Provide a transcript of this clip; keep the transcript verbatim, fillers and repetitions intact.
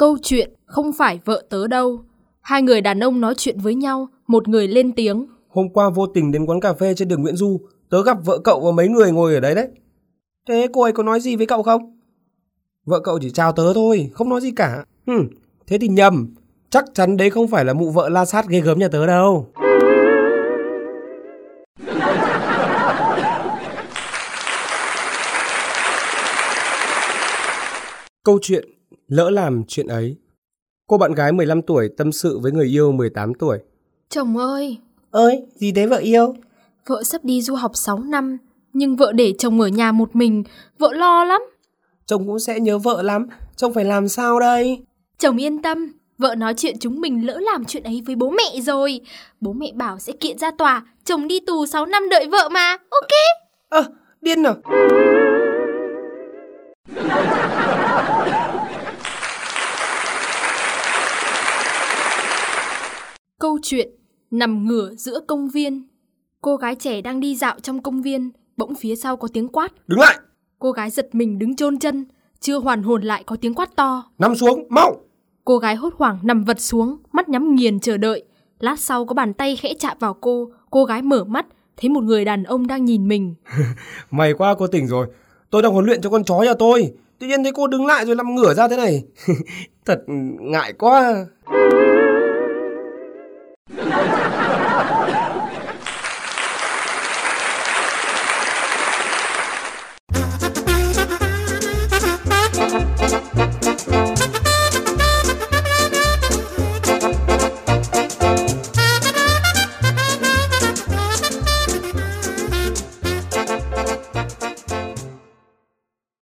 Câu chuyện không phải vợ tớ đâu. Hai người đàn ông nói chuyện với nhau, một người lên tiếng. Hôm qua vô tình đến quán cà phê trên đường Nguyễn Du, tớ gặp vợ cậu và mấy người ngồi ở đấy đấy. Thế cô ấy có nói gì với cậu không? Vợ cậu chỉ chào tớ thôi, không nói gì cả. Ừ, thế thì nhầm. Chắc chắn đấy không phải là mụ vợ la sát ghê gớm nhà tớ đâu. Câu chuyện lỡ làm chuyện ấy. Cô bạn gái mười lăm tuổi tâm sự với người yêu mười tám tuổi. Chồng ơi! Ơi, gì thế vợ yêu? Vợ sắp đi du học sáu năm, nhưng vợ để chồng ở nhà một mình, vợ lo lắm. Chồng cũng sẽ nhớ vợ lắm, chồng phải làm sao đây? Chồng yên tâm, vợ nói chuyện chúng mình lỡ làm chuyện ấy với bố mẹ rồi. Bố mẹ bảo sẽ kiện ra tòa, chồng đi tù sáu năm đợi vợ mà, ok? Ơ, à, điên à? Câu chuyện nằm ngửa giữa công viên. Cô gái trẻ đang đi dạo trong công viên, bỗng phía sau có tiếng quát. Đứng lại! Cô gái giật mình đứng chôn chân, chưa hoàn hồn lại có tiếng quát to. Nằm xuống, mau! Cô gái hốt hoảng nằm vật xuống, mắt nhắm nghiền chờ đợi. Lát sau có bàn tay khẽ chạm vào cô, cô gái mở mắt, thấy một người đàn ông đang nhìn mình. May quá cô tỉnh rồi, tôi đang huấn luyện cho con chó nhà tôi. Tự nhiên thấy cô đứng lại rồi nằm ngửa ra thế này. Thật ngại quá.